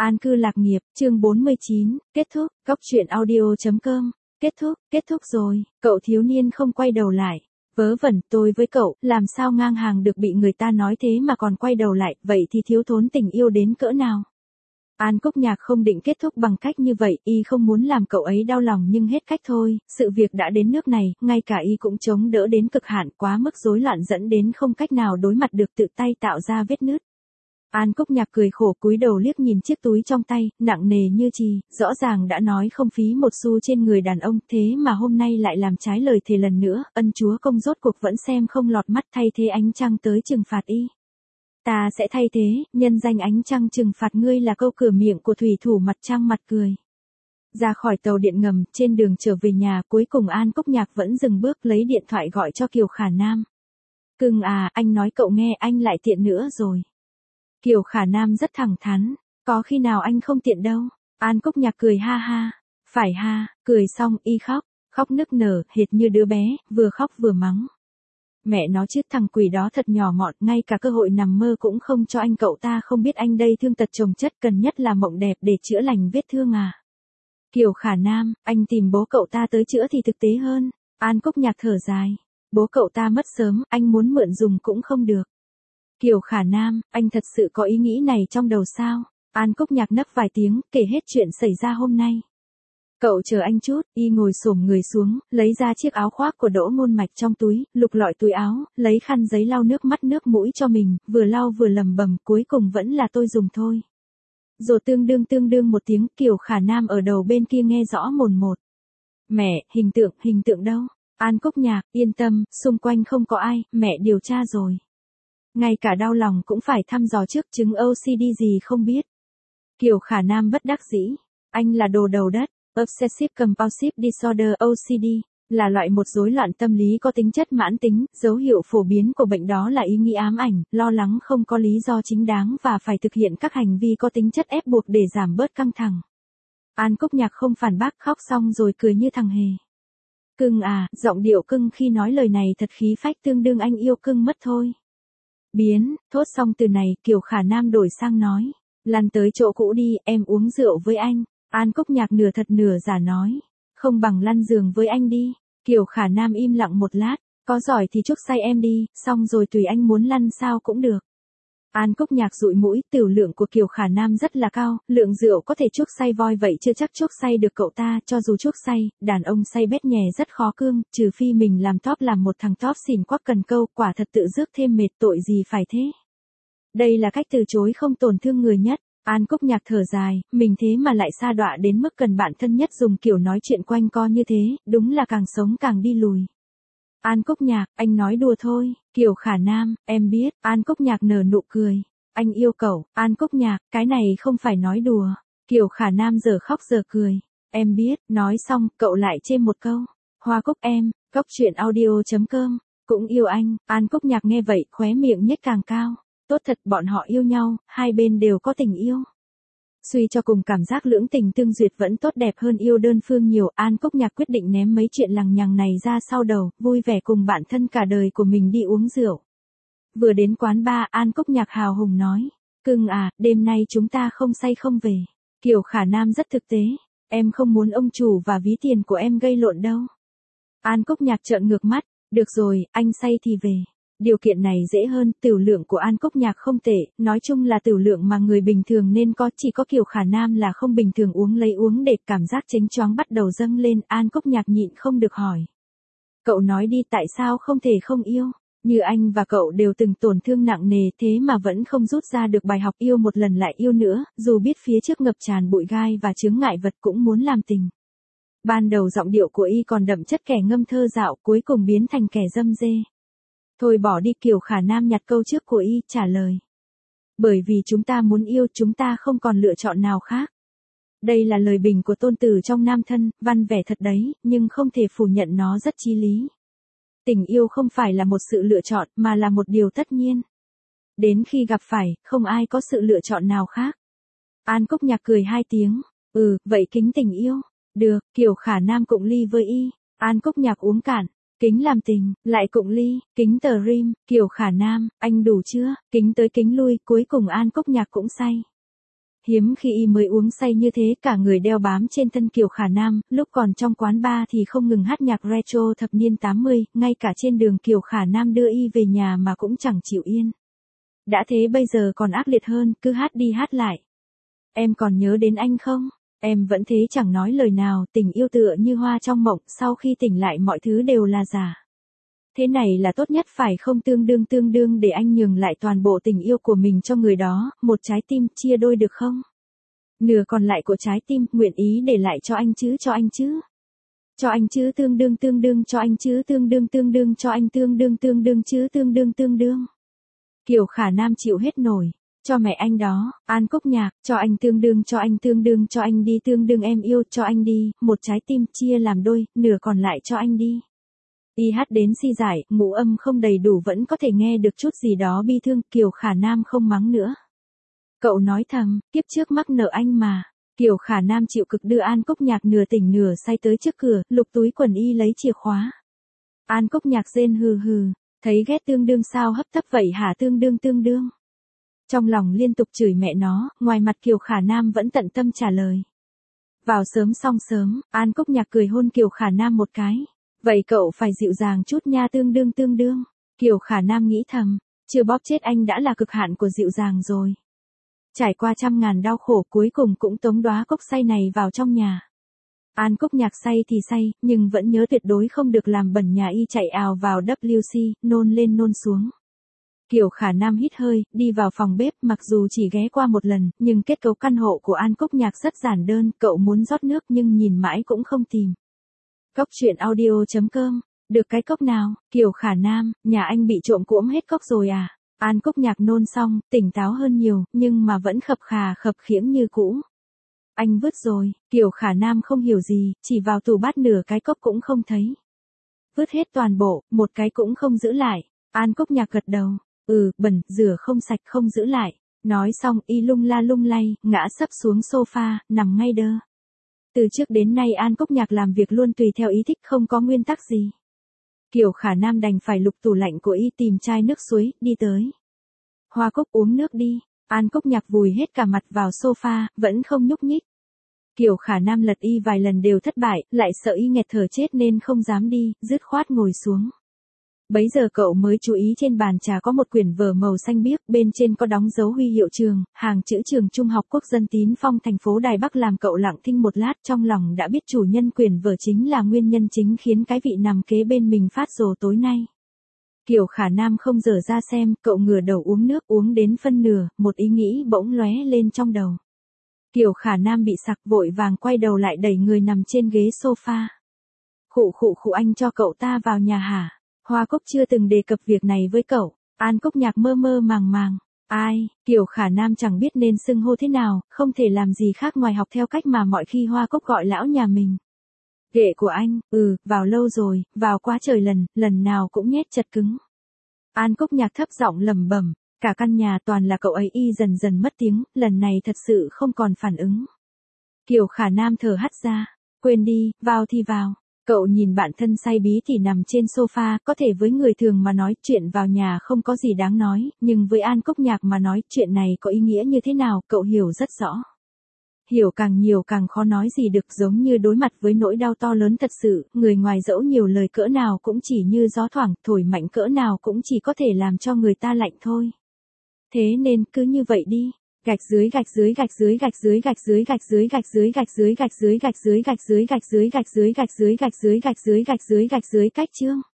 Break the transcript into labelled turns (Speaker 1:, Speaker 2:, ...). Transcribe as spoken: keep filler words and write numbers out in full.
Speaker 1: An cư lạc nghiệp, chương bốn mươi chín, kết thúc, góc truyện audio.com, kết thúc, kết thúc rồi, cậu thiếu niên không quay đầu lại. Vớ vẩn, tôi với cậu, làm sao ngang hàng được bị người ta nói thế mà còn quay đầu lại, vậy thì thiếu thốn tình yêu đến cỡ nào. An Cúc Nhạc không định kết thúc bằng cách như vậy, y không muốn làm cậu ấy đau lòng nhưng hết cách thôi, sự việc đã đến nước này, ngay cả y cũng chống đỡ đến cực hạn, quá mức rối loạn dẫn đến không cách nào đối mặt được, tự tay tạo ra vết nứt. An Cúc Nhạc cười khổ cúi đầu liếc nhìn chiếc túi trong tay, nặng nề như chì, rõ ràng đã nói không phí một xu trên người đàn ông, thế mà hôm nay lại làm trái lời thề lần nữa, ân chúa công rốt cuộc vẫn xem không lọt mắt, thay thế ánh trăng tới trừng phạt y. Ta sẽ thay thế, nhân danh ánh trăng trừng phạt ngươi là câu cửa miệng của thủy thủ mặt trăng mặt cười. Ra khỏi tàu điện ngầm, trên đường trở về nhà, cuối cùng An Cúc Nhạc vẫn dừng bước lấy điện thoại gọi cho Kiều Khả Nam. Cưng à, anh nói cậu nghe, anh lại tiện nữa rồi. Kiều Khả Nam rất thẳng thắn, có khi nào anh không tiện đâu. An Cúc Nhạc cười ha ha, phải ha, cười xong y khóc, khóc nức nở, hệt như đứa bé, vừa khóc vừa mắng. Mẹ nó chứ, thằng quỷ đó thật nhỏ mọn, ngay cả cơ hội nằm mơ cũng không cho anh, cậu ta không biết anh đây thương tật chồng chất, cần nhất là mộng đẹp để chữa lành vết thương à. Kiều Khả Nam, anh tìm bố cậu ta tới chữa thì thực tế hơn. An Cúc Nhạc thở dài, bố cậu ta mất sớm, anh muốn mượn dùng cũng không được. Kiều Khả Nam, anh thật sự có ý nghĩ này trong đầu sao? An Cúc Nhạc nấc vài tiếng, kể hết chuyện xảy ra hôm nay. Cậu chờ anh chút, y ngồi xổm người xuống, lấy ra chiếc áo khoác của Đỗ Ngôn Mạch trong túi, lục lọi túi áo, lấy khăn giấy lau nước mắt nước mũi cho mình, vừa lau vừa lẩm bẩm, cuối cùng vẫn là tôi dùng thôi. Rồi tương đương tương đương một tiếng, Kiều Khả Nam ở đầu bên kia nghe rõ mồn một. Mẹ, hình tượng, hình tượng đâu? An Cúc Nhạc, yên tâm, xung quanh không có ai, mẹ điều tra rồi. Ngay cả đau lòng cũng phải thăm dò trước, chứng ô xê đê gì không biết. Kiều Khả Nam bất đắc dĩ, anh là đồ đầu đất. Obsessive Compulsive Disorder O C D là loại một rối loạn tâm lý có tính chất mãn tính, dấu hiệu phổ biến của bệnh đó là ý nghĩ ám ảnh, lo lắng không có lý do chính đáng và phải thực hiện các hành vi có tính chất ép buộc để giảm bớt căng thẳng. An Cúc Nhạc không phản bác, khóc xong rồi cười như thằng hề. Cưng à, giọng điệu cưng khi nói lời này thật khí phách, tương đương anh yêu cưng mất thôi. Biến, thốt xong từ này, Kiều Khả Nam đổi sang nói, lăn tới chỗ cũ đi, em uống rượu với anh. An Cúc Nhạc nửa thật nửa giả nói, không bằng lăn giường với anh đi. Kiều Khả Nam im lặng một lát, có giỏi thì chuốc say em đi, xong rồi tùy anh muốn lăn sao cũng được. An Cúc Nhạc dụi mũi, tiểu lượng của Kiều Khả Nam rất là cao, lượng rượu có thể chuốc say voi vậy chưa chắc chuốc say được cậu ta, cho dù chuốc say, đàn ông say bét nhè rất khó cương, trừ phi mình làm top làm một thằng top xỉn quắc cần câu, quả thật tự rước thêm mệt, tội gì phải thế. Đây là cách từ chối không tổn thương người nhất. An Cúc Nhạc thở dài, mình thế mà lại sa đọa đến mức cần bạn thân nhất dùng kiểu nói chuyện quanh co như thế, đúng là càng sống càng đi lùi. An Cúc Nhạc, anh nói đùa thôi. Kiều Khả Nam, em biết. An Cúc Nhạc nở nụ cười. Anh yêu cậu. An Cúc Nhạc, cái này không phải nói đùa. Kiều Khả Nam giờ khóc giờ cười. Em biết, nói xong, cậu lại chêm một câu. Hoa Cúc em, góc truyện audio.com, cũng yêu anh. An Cúc Nhạc nghe vậy, khóe miệng nhếch càng cao. Tốt thật, bọn họ yêu nhau, hai bên đều có tình yêu. Suy cho cùng cảm giác lưỡng tình tương duyệt vẫn tốt đẹp hơn yêu đơn phương nhiều. An Cúc Nhạc quyết định ném mấy chuyện lằng nhằng này ra sau đầu, vui vẻ cùng bạn thân cả đời của mình đi uống rượu. Vừa đến quán bar, An Cúc Nhạc hào hùng nói, cưng à, đêm nay chúng ta không say không về. Kiều Khả Nam rất thực tế, em không muốn ông chủ và ví tiền của em gây lộn đâu. An Cúc Nhạc trợn ngược mắt, được rồi, anh say thì về. Điều kiện này dễ hơn, tiểu lượng của An Cúc Nhạc không tệ, nói chung là tiểu lượng mà người bình thường nên có, chỉ có Kiều Khả Nam là không bình thường, uống lấy uống để cảm giác chênh choáng bắt đầu dâng lên. An Cúc Nhạc nhịn không được hỏi. Cậu nói đi, tại sao không thể không yêu? Như anh và cậu đều từng tổn thương nặng nề thế mà vẫn không rút ra được bài học, yêu một lần lại yêu nữa, dù biết phía trước ngập tràn bụi gai và chướng ngại vật cũng muốn làm tình. Ban đầu giọng điệu của y còn đậm chất kẻ ngâm thơ dạo, cuối cùng biến thành kẻ dâm dê. Thôi bỏ đi. Kiều Khả Nam nhặt câu trước của y, trả lời. Bởi vì chúng ta muốn yêu, chúng ta không còn lựa chọn nào khác. Đây là lời bình của tôn tử trong Nam Thân, văn vẻ thật đấy, nhưng không thể phủ nhận nó rất chí lý. Tình yêu không phải là một sự lựa chọn, mà là một điều tất nhiên. Đến khi gặp phải, không ai có sự lựa chọn nào khác. An Cúc Nhạc cười hai tiếng. Ừ, vậy kính tình yêu. Được, Kiều Khả Nam cụng ly với y. An Cúc Nhạc uống cạn. Kính làm tình, lại cụng ly, kính tờ rim. Kiều Khả Nam, anh đủ chưa? Kính tới kính lui, cuối cùng An Cúc Nhạc cũng say. Hiếm khi y mới uống say như thế, cả người đeo bám trên thân Kiều Khả Nam, lúc còn trong quán bar thì không ngừng hát nhạc retro thập niên tám mươi, ngay cả trên đường Kiều Khả Nam đưa y về nhà mà cũng chẳng chịu yên. Đã thế bây giờ còn ác liệt hơn, cứ hát đi hát lại. Em còn nhớ đến anh không? Em vẫn thế chẳng nói lời nào, tình yêu tựa như hoa trong mộng, sau khi tỉnh lại mọi thứ đều là giả. Thế này là tốt nhất phải không, tương đương tương đương để anh nhường lại toàn bộ tình yêu của mình cho người đó, một trái tim chia đôi được không? Nửa còn lại của trái tim, nguyện ý để lại cho anh chứ, cho anh chứ. Cho anh chứ, tương đương tương đương cho anh chứ, tương đương tương đương cho anh, tương đương tương đương chứ, tương đương tương đương. Kiều Khả Nam chịu hết nổi. Cho mẹ anh đó, An Cúc Nhạc, cho anh tương đương, cho anh tương đương, cho anh đi, tương đương em yêu, cho anh đi, một trái tim chia làm đôi, nửa còn lại cho anh đi. Y hát đến si giải, ngũ âm không đầy đủ vẫn có thể nghe được chút gì đó bi thương, Kiều Khả Nam không mắng nữa. Cậu nói thầm, kiếp trước mắc nợ anh mà. Kiều Khả Nam chịu cực đưa An Cúc Nhạc nửa tỉnh nửa say tới trước cửa, lục túi quần y lấy chìa khóa. An Cúc Nhạc rên hừ hừ, thấy ghét tương đương sao hấp tấp vậy hả, tương đương tương đương. Trong lòng liên tục chửi mẹ nó, ngoài mặt Kiều Khả Nam vẫn tận tâm trả lời. Vào sớm xong sớm, An Cúc Nhạc cười hôn Kiều Khả Nam một cái. Vậy cậu phải dịu dàng chút nha, tương đương tương đương. Kiều Khả Nam nghĩ thầm, chưa bóp chết anh đã là cực hạn của dịu dàng rồi. Trải qua trăm ngàn đau khổ cuối cùng cũng tống đóa cốc say này vào trong nhà. An Cúc Nhạc say thì say, nhưng vẫn nhớ tuyệt đối không được làm bẩn nhà y, chạy ào vào W C, nôn lên nôn xuống. Kiều Khả Nam hít hơi, đi vào phòng bếp, mặc dù chỉ ghé qua một lần, nhưng kết cấu căn hộ của An Cúc Nhạc rất giản đơn, cậu muốn rót nước nhưng nhìn mãi cũng không tìm. Cốc truyện audio chấm com, được cái cốc nào? Kiều Khả Nam, nhà anh bị trộm cuỗm hết cốc rồi à? An Cúc Nhạc nôn xong, tỉnh táo hơn nhiều, nhưng mà vẫn khập khà khập khiễng như cũ. Anh vứt rồi, Kiều Khả Nam không hiểu gì, chỉ vào tủ bát nửa cái cốc cũng không thấy. Vứt hết toàn bộ, một cái cũng không giữ lại. An Cúc Nhạc gật đầu, ừ, bẩn, rửa không sạch không giữ lại. Nói xong y lung la lung lay, ngã sấp xuống sofa, nằm ngay đơ. Từ trước đến nay An Cúc Nhạc làm việc luôn tùy theo ý thích, không có nguyên tắc gì. Kiều Khả Nam đành phải lục tủ lạnh của y tìm chai nước suối, đi tới. Hoa Cúc uống nước đi. An Cúc Nhạc vùi hết cả mặt vào sofa, vẫn không nhúc nhích. Kiều Khả Nam lật y vài lần đều thất bại, lại sợ y nghẹt thở chết nên không dám đi, dứt khoát ngồi xuống. Bấy giờ cậu mới chú ý trên bàn trà có một quyển vở màu xanh biếc, bên trên có đóng dấu huy hiệu trường, hàng chữ Trường Trung học Quốc dân Tín Phong thành phố Đài Bắc, làm cậu lặng thinh một lát, trong lòng đã biết chủ nhân quyển vở chính là nguyên nhân chính khiến cái vị nằm kế bên mình phát rồ tối nay. Kiều Khả Nam không dở ra xem, cậu ngửa đầu uống nước, uống đến phân nửa, một ý nghĩ bỗng lóe lên trong đầu. Kiều Khả Nam bị sặc, vội vàng quay đầu lại đẩy người nằm trên ghế sofa. Khụ khụ khụ, anh cho cậu ta vào nhà hả? Hoa Cúc chưa từng đề cập việc này với cậu. An Cúc Nhạc mơ mơ màng màng. Ai? Kiều Khả Nam chẳng biết nên xưng hô thế nào, không thể làm gì khác ngoài học theo cách mà mọi khi Hoa Cúc gọi lão nhà mình. Ghệ của anh, ừ, vào lâu rồi, vào quá trời lần, lần nào cũng nhét chật cứng. An Cúc Nhạc thấp giọng lẩm bẩm, cả căn nhà toàn là cậu ấy. Y dần dần mất tiếng, lần này thật sự không còn phản ứng. Kiều Khả Nam thở hắt ra, quên đi, vào thì vào. Cậu nhìn bạn thân say bí thì nằm trên sofa, có thể với người thường mà nói chuyện vào nhà không có gì đáng nói, nhưng với An Cúc Nhạc mà nói chuyện này có ý nghĩa như thế nào, cậu hiểu rất rõ. Hiểu càng nhiều càng khó nói gì được, giống như đối mặt với nỗi đau to lớn thật sự, người ngoài dẫu nhiều lời cỡ nào cũng chỉ như gió thoảng, thổi mạnh cỡ nào cũng chỉ có thể làm cho người ta lạnh thôi. Thế nên cứ như vậy đi. Gạch dưới gạch dưới gạch dưới gạch dưới gạch dưới gạch dưới gạch dưới gạch dưới gạch dưới gạch dưới gạch dưới gạch dưới gạch dưới gạch dưới gạch dưới gạch dưới gạch dưới gạch dưới cách chương.